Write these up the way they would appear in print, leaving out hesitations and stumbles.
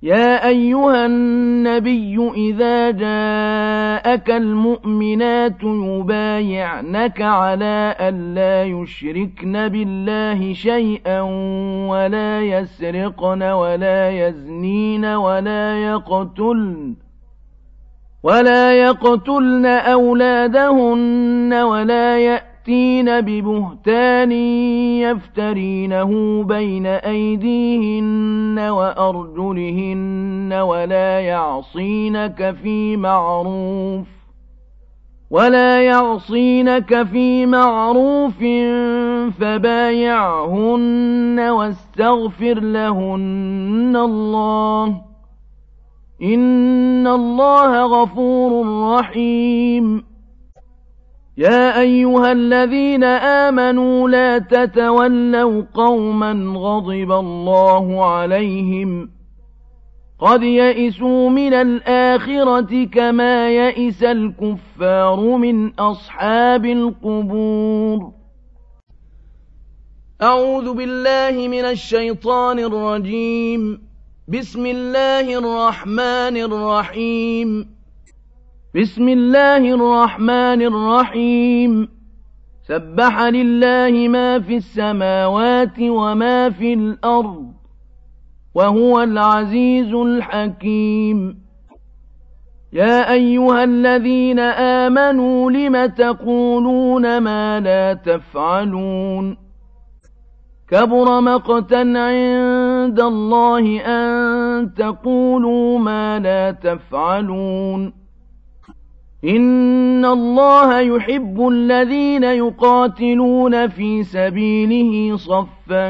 يا أيها النبي إذا جاءك المؤمنات يبايعنك على ألا يشركن بالله شيئا ولا يسرقن ولا يزنين ولا يقتلن أولادهن ولا يأتين ببهتان يفترينه بين أيديهن وأرجلهن ولا يعصينك في معروف فبايعهن واستغفر لهن الله إن الله غفور رحيم. يا أيها الذين آمنوا لا تتولوا قوما غضب الله عليهم قد يئسوا من الآخرة كما يئس الكفار من أصحاب القبور. أعوذ بالله من الشيطان الرجيم. بسم الله الرحمن الرحيم. سبح لله ما في السماوات وما في الأرض وهو العزيز الحكيم. يا أيها الذين آمنوا لم تقولون ما لا تفعلون كبر مقتا عند الله أن تقولوا ما لا تفعلون. إن الله يحب الذين يقاتلون في سبيله صفا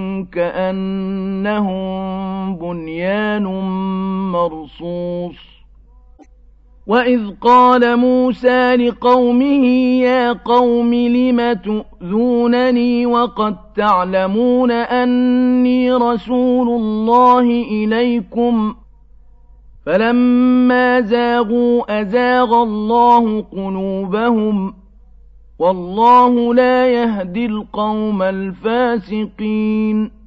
كأنهم بنيان مرصوص. وإذ قال موسى لقومه يا قوم لم تؤذونني وقد تعلمون أني رسول الله إليكم فلما زاغوا أزاغ الله قلوبهم والله لا يهدي القوم الفاسقين.